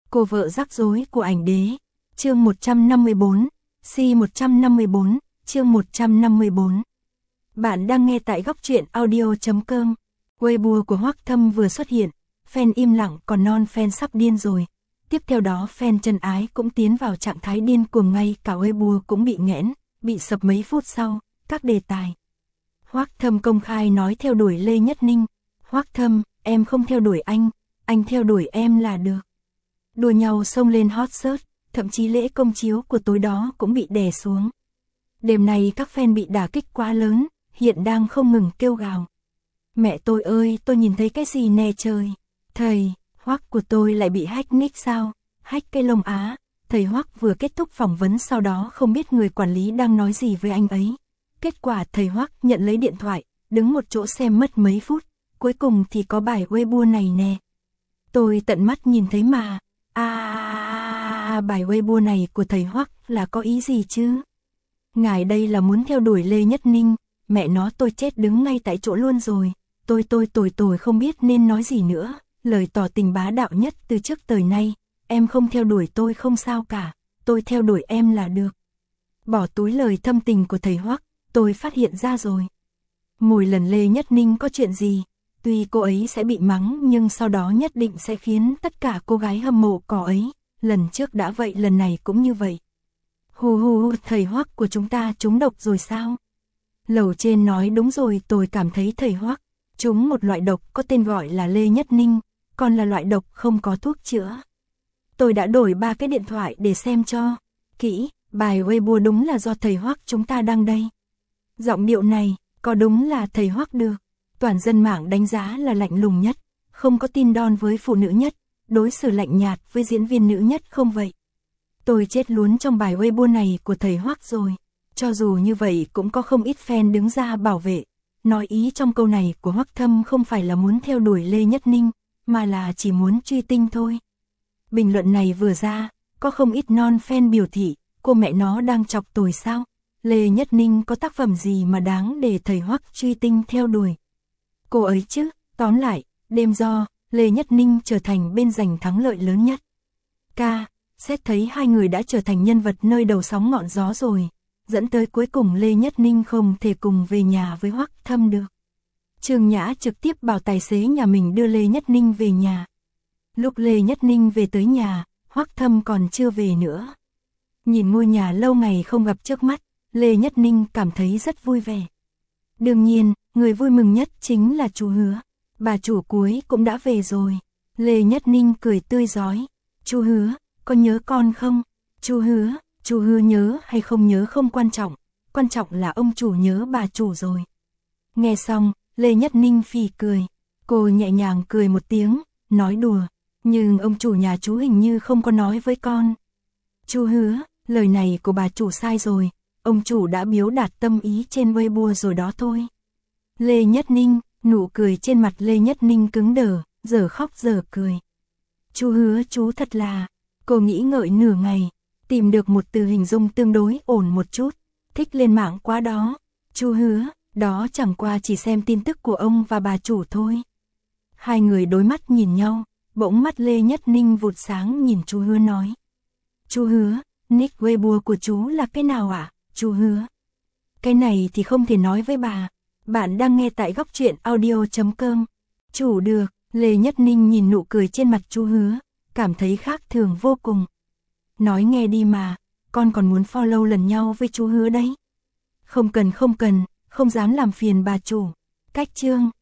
Cô vợ rắc rối của ảnh đế. Chương 154, C154, chương 154. Bạn đang nghe tại góc truyện audio.com. Weibo của Hoắc Thâm vừa xuất hiện, fan im lặng còn non fan sắp điên rồi. Tiếp theo đó fan chân ái cũng tiến vào trạng thái điên cuồng, ngay cả Weibo cũng bị nghẽn, bị sập mấy phút sau. Các đề tài. Hoắc Thâm công khai nói theo đuổi Lê Nhất Ninh. Hoắc Thâm, em không theo đuổi anh theo đuổi em là được. Đùa nhau xông lên hot search, thậm chí lễ công chiếu của tối đó cũng bị đè xuống. Đêm nay các fan bị đả kích quá lớn, hiện đang không ngừng kêu gào. Mẹ tôi ơi, tôi nhìn thấy cái gì nè trời. Thầy, Hoắc của tôi lại bị hack nick sao? Hack cái lông á. Thầy Hoắc vừa kết thúc phỏng vấn, sau đó không biết người quản lý đang nói gì với anh ấy. Kết quả thầy Hoắc nhận lấy điện thoại, đứng một chỗ xem mất mấy phút. Cuối cùng thì có bài Weibo này nè. Tôi tận mắt nhìn thấy mà. Bài Weibo này của thầy Hoắc là có ý gì chứ? Ngài đây là muốn theo đuổi Lê Nhất Ninh. Mẹ nó, tôi chết đứng ngay tại chỗ luôn rồi. Tôi không biết nên nói gì nữa. Lời tỏ tình bá đạo nhất từ trước tới nay. Em không theo đuổi tôi không sao cả. Tôi theo đuổi em là được. Bỏ túi lời thâm tình của thầy Hoắc, tôi phát hiện ra rồi. Mỗi lần Lê Nhất Ninh có chuyện gì, tuy cô ấy sẽ bị mắng nhưng sau đó nhất định sẽ khiến tất cả cô gái hâm mộ cỏ ấy. Lần trước đã vậy, lần này cũng như vậy. Thầy Hoắc của chúng ta trúng độc rồi sao? Lầu trên nói đúng rồi, tôi cảm thấy thầy Hoắc trúng một loại độc có tên gọi là Lê Nhất Ninh, còn là loại độc không có thuốc chữa. Tôi đã đổi 3 cái điện thoại để xem cho kỹ, bài Weibo đúng là do thầy Hoắc chúng ta đăng đây. Giọng điệu này, có đúng là thầy Hoắc được. Toàn dân mạng đánh giá là lạnh lùng nhất, không có tin đon với phụ nữ nhất, đối xử lạnh nhạt với diễn viên nữ nhất không vậy. Tôi chết luôn trong bài Weibo này của thầy Hoắc rồi. Cho dù như vậy cũng có không ít fan đứng ra bảo vệ, nói ý trong câu này của Hoắc Thâm không phải là muốn theo đuổi Lê Nhất Ninh, mà là chỉ muốn truy tinh thôi. Bình luận này vừa ra, có không ít non fan biểu thị, cô mẹ nó đang chọc tôi sao? Lê Nhất Ninh có tác phẩm gì mà đáng để thầy Hoắc truy tinh theo đuổi? Cô ấy chứ, tóm lại, đêm do, Lê Nhất Ninh trở thành bên giành thắng lợi lớn nhất. Xét thấy hai người đã trở thành nhân vật nơi đầu sóng ngọn gió rồi, dẫn tới cuối cùng Lê Nhất Ninh không thể cùng về nhà với Hoắc Thâm được. Trương Nhã trực tiếp bảo tài xế nhà mình đưa Lê Nhất Ninh về nhà. Lúc Lê Nhất Ninh về tới nhà, Hoắc Thâm còn chưa về nữa. Nhìn ngôi nhà lâu ngày không gặp trước mắt, Lê Nhất Ninh cảm thấy rất vui vẻ. Đương nhiên, người vui mừng nhất chính là chú Hứa. Bà chủ cuối cũng đã về rồi. Lê Nhất Ninh cười tươi rói. Chú Hứa, có nhớ con không? Chú Hứa nhớ hay không nhớ không quan trọng là ông chủ nhớ bà chủ rồi. Nghe xong, Lê Nhất Ninh phì cười. Cô nhẹ nhàng cười một tiếng, nói đùa. Nhưng ông chủ nhà chú hình như không có nói với con. Chú Hứa, lời này của bà chủ sai rồi. Ông chủ đã biểu đạt tâm ý trên Weibo rồi đó thôi. Lê Nhất Ninh, nụ cười trên mặt Lê Nhất Ninh cứng đờ, giờ khóc giờ cười. Chú Hứa, chú thật là... Cô nghĩ ngợi nửa ngày, tìm được một từ hình dung tương đối ổn một chút. Thích lên mạng quá đó. Chú Hứa, đó chẳng qua chỉ xem tin tức của ông và bà chủ thôi. Hai người đối mắt nhìn nhau, bỗng mắt Lê Nhất Ninh vụt sáng nhìn chú Hứa nói. Chú Hứa, nick Weibo của chú là cái nào ạ? Chú Hứa. Cái này thì không thể nói với bà. Bạn đang nghe tại góc truyện audio.com. Chủ được, Lê Nhất Ninh nhìn nụ cười trên mặt chú Hứa, cảm thấy khác thường vô cùng. Nói nghe đi mà, con còn muốn follow lần nhau với chú Hứa đấy. Không cần, không dám làm phiền bà chủ. Cách chương.